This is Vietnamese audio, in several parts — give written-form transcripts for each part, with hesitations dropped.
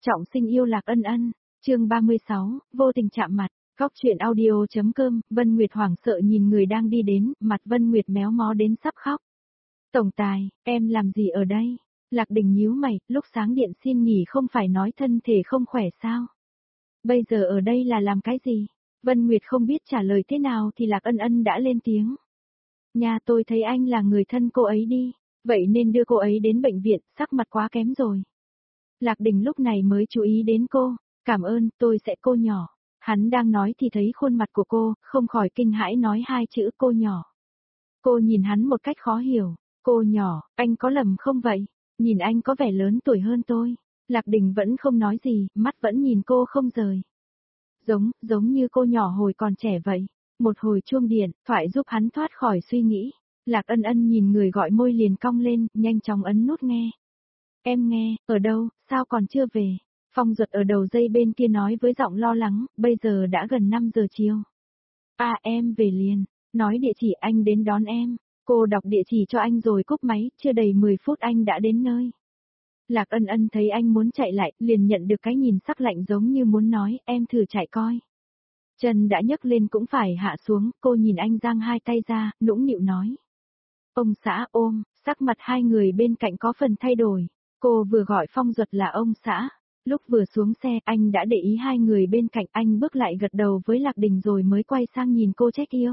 Trọng sinh yêu Lạc Ân Ân, chương 36, vô tình chạm mặt, góc chuyện audio.com, Vân Nguyệt hoảng sợ nhìn người đang đi đến, mặt Vân Nguyệt méo mó đến sắp khóc. Tổng tài, em làm gì ở đây? Lạc Đình nhíu mày, lúc sáng điện xin nghỉ không phải nói thân thể không khỏe sao? Bây giờ ở đây là làm cái gì? Vân Nguyệt không biết trả lời thế nào thì Lạc Ân Ân đã lên tiếng. Nhà tôi thấy anh là người thân cô ấy đi, vậy nên đưa cô ấy đến bệnh viện, sắc mặt quá kém rồi. Lạc Đình lúc này mới chú ý đến cô, cảm ơn, tôi sẽ cô nhỏ. Hắn đang nói thì thấy khuôn mặt của cô, không khỏi kinh hãi nói hai chữ cô nhỏ. Cô nhìn hắn một cách khó hiểu, cô nhỏ, anh có lầm không vậy? Nhìn anh có vẻ lớn tuổi hơn tôi. Lạc Đình vẫn không nói gì, mắt vẫn nhìn cô không rời. Giống như cô nhỏ hồi còn trẻ vậy. Một hồi chuông điện, thoại giúp hắn thoát khỏi suy nghĩ. Lạc Ân Ân nhìn người gọi môi liền cong lên, nhanh chóng ấn nút nghe. Em nghe, ở đâu, sao còn chưa về? Phong Duật ở đầu dây bên kia nói với giọng lo lắng, bây giờ đã gần 5 giờ chiều. À em về liền, nói địa chỉ anh đến đón em. Cô đọc địa chỉ cho anh rồi cúp máy, chưa đầy 10 phút anh đã đến nơi. Lạc Ân Ân thấy anh muốn chạy lại, liền nhận được cái nhìn sắc lạnh giống như muốn nói, em thử chạy coi. Chân đã nhấc lên cũng phải hạ xuống, cô nhìn anh giang hai tay ra, nũng nịu nói. Ông xã ôm, sắc mặt hai người bên cạnh có phần thay đổi. Cô vừa gọi Phong Duật là ông xã. Lúc vừa xuống xe, anh đã để ý hai người bên cạnh, anh bước lại gật đầu với Lạc Đình rồi mới quay sang nhìn cô trách yêu.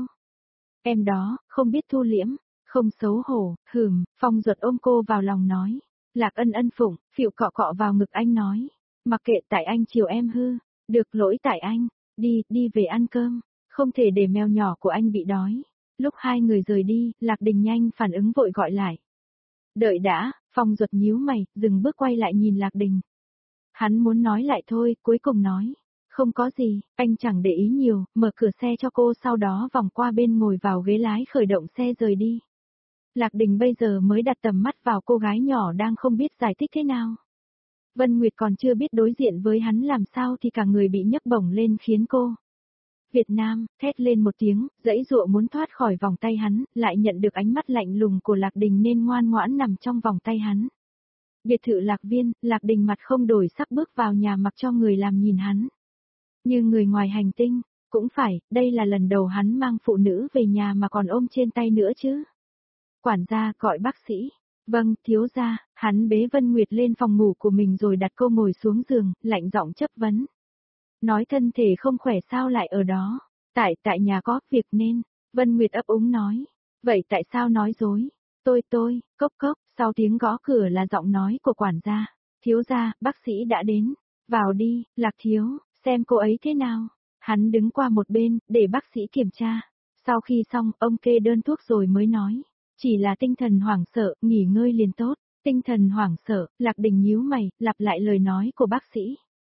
Em đó, không biết thu liễm, không xấu hổ, Phong Duật ôm cô vào lòng nói. Lạc Ân Ân phụng, phịu cọ cọ vào ngực anh nói. Mặc kệ tại anh chiều em hư, được lỗi tại anh, đi về ăn cơm, không thể để mèo nhỏ của anh bị đói. Lúc hai người rời đi, Lạc Đình nhanh phản ứng vội gọi lại. Đợi đã, Phong Duật nhíu mày, dừng bước quay lại nhìn Lạc Đình. Hắn muốn nói lại thôi, cuối cùng nói. Không có gì, anh chẳng để ý nhiều, mở cửa xe cho cô sau đó vòng qua bên ngồi vào ghế lái khởi động xe rời đi. Lạc Đình bây giờ mới đặt tầm mắt vào cô gái nhỏ đang không biết giải thích thế nào. Vân Nguyệt còn chưa biết đối diện với hắn làm sao thì cả người bị nhấc bổng lên khiến cô. Việt Nam, thét lên một tiếng, giãy giụa muốn thoát khỏi vòng tay hắn, lại nhận được ánh mắt lạnh lùng của Lạc Đình nên ngoan ngoãn nằm trong vòng tay hắn. Biệt thự Lạc Viên, Lạc Đình mặt không đổi sắc bước vào nhà mặc cho người làm nhìn hắn. Như người ngoài hành tinh, cũng phải, đây là lần đầu hắn mang phụ nữ về nhà mà còn ôm trên tay nữa chứ. Quản gia gọi bác sĩ. Vâng, thiếu gia, hắn bế Vân Nguyệt lên phòng ngủ của mình rồi đặt cô ngồi xuống giường, lạnh giọng chất vấn. Nói thân thể không khỏe sao lại ở đó. Tại nhà có việc nên. Vân Nguyệt ấp úng nói. Vậy tại sao nói dối? Tôi, cốc, sau tiếng gõ cửa là giọng nói của quản gia. Thiếu gia, bác sĩ đã đến. Vào đi, Lạc thiếu, xem cô ấy thế nào. Hắn đứng qua một bên, để bác sĩ kiểm tra. Sau khi xong, ông kê đơn thuốc rồi mới nói. Chỉ là tinh thần hoảng sợ, nghỉ ngơi liền tốt. Tinh thần hoảng sợ, Lạc Đình nhíu mày, lặp lại lời nói của bác sĩ.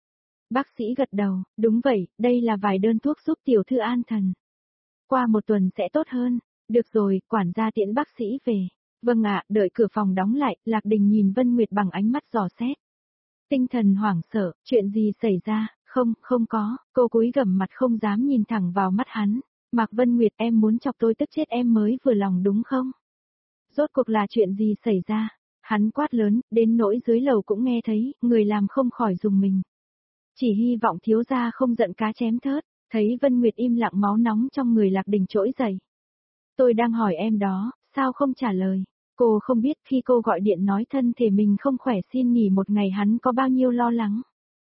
Bác sĩ gật đầu, đúng vậy, đây là vài đơn thuốc giúp tiểu thư an thần. Qua một tuần sẽ tốt hơn. Được rồi, quản gia tiễn bác sĩ về. Vâng ạ, đợi cửa phòng đóng lại, Lạc Đình nhìn Vân Nguyệt bằng ánh mắt dò xét. Tinh thần hoảng sợ, chuyện gì xảy ra, không có, cô cúi gằm mặt không dám nhìn thẳng vào mắt hắn. Mạc Vân Nguyệt em muốn chọc tôi tức chết em mới vừa lòng đúng không? Rốt cuộc là chuyện gì xảy ra? Hắn quát lớn, đến nỗi dưới lầu cũng nghe thấy, người làm không khỏi dùng mình. Chỉ hy vọng thiếu gia không giận cá chém thớt, thấy Vân Nguyệt im lặng máu nóng trong người Lạc Đình trỗi dậy. Tôi đang hỏi em đó, sao không trả lời? Cô không biết khi cô gọi điện nói thân thể mình không khỏe xin nghỉ một ngày hắn có bao nhiêu lo lắng.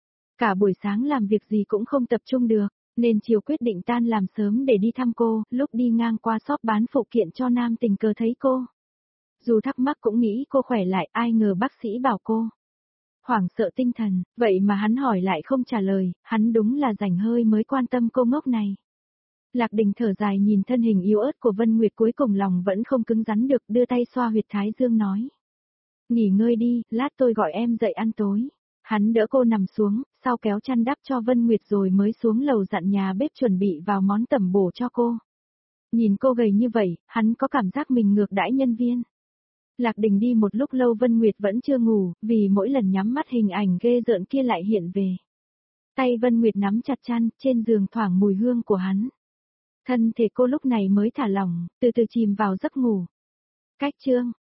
Cả buổi sáng làm việc gì cũng không tập trung được, nên chiều quyết định tan làm sớm để đi thăm cô, lúc đi ngang qua shop bán phụ kiện cho nam tình cờ thấy cô. Dù thắc mắc cũng nghĩ cô khỏe lại, ai ngờ bác sĩ bảo cô. Hoảng sợ tinh thần, vậy mà hắn hỏi lại không trả lời, hắn đúng là rảnh hơi mới quan tâm cô ngốc này. Lạc Đình thở dài nhìn thân hình yếu ớt của Vân Nguyệt cuối cùng lòng vẫn không cứng rắn được, đưa tay xoa huyệt thái dương nói. Nghỉ ngơi đi, lát tôi gọi em dậy ăn tối. Hắn đỡ cô nằm xuống, sau kéo chăn đắp cho Vân Nguyệt rồi mới xuống lầu dặn nhà bếp chuẩn bị vào món tẩm bổ cho cô. Nhìn cô gầy như vậy, hắn có cảm giác mình ngược đãi nhân viên. Lạc Đình đi một lúc lâu Vân Nguyệt vẫn chưa ngủ, vì mỗi lần nhắm mắt hình ảnh ghê rợn kia lại hiện về. Tay Vân Nguyệt nắm chặt chăn, trên giường thoảng mùi hương của hắn. Thân thể cô lúc này mới thả lỏng, từ từ chìm vào giấc ngủ. Cách chương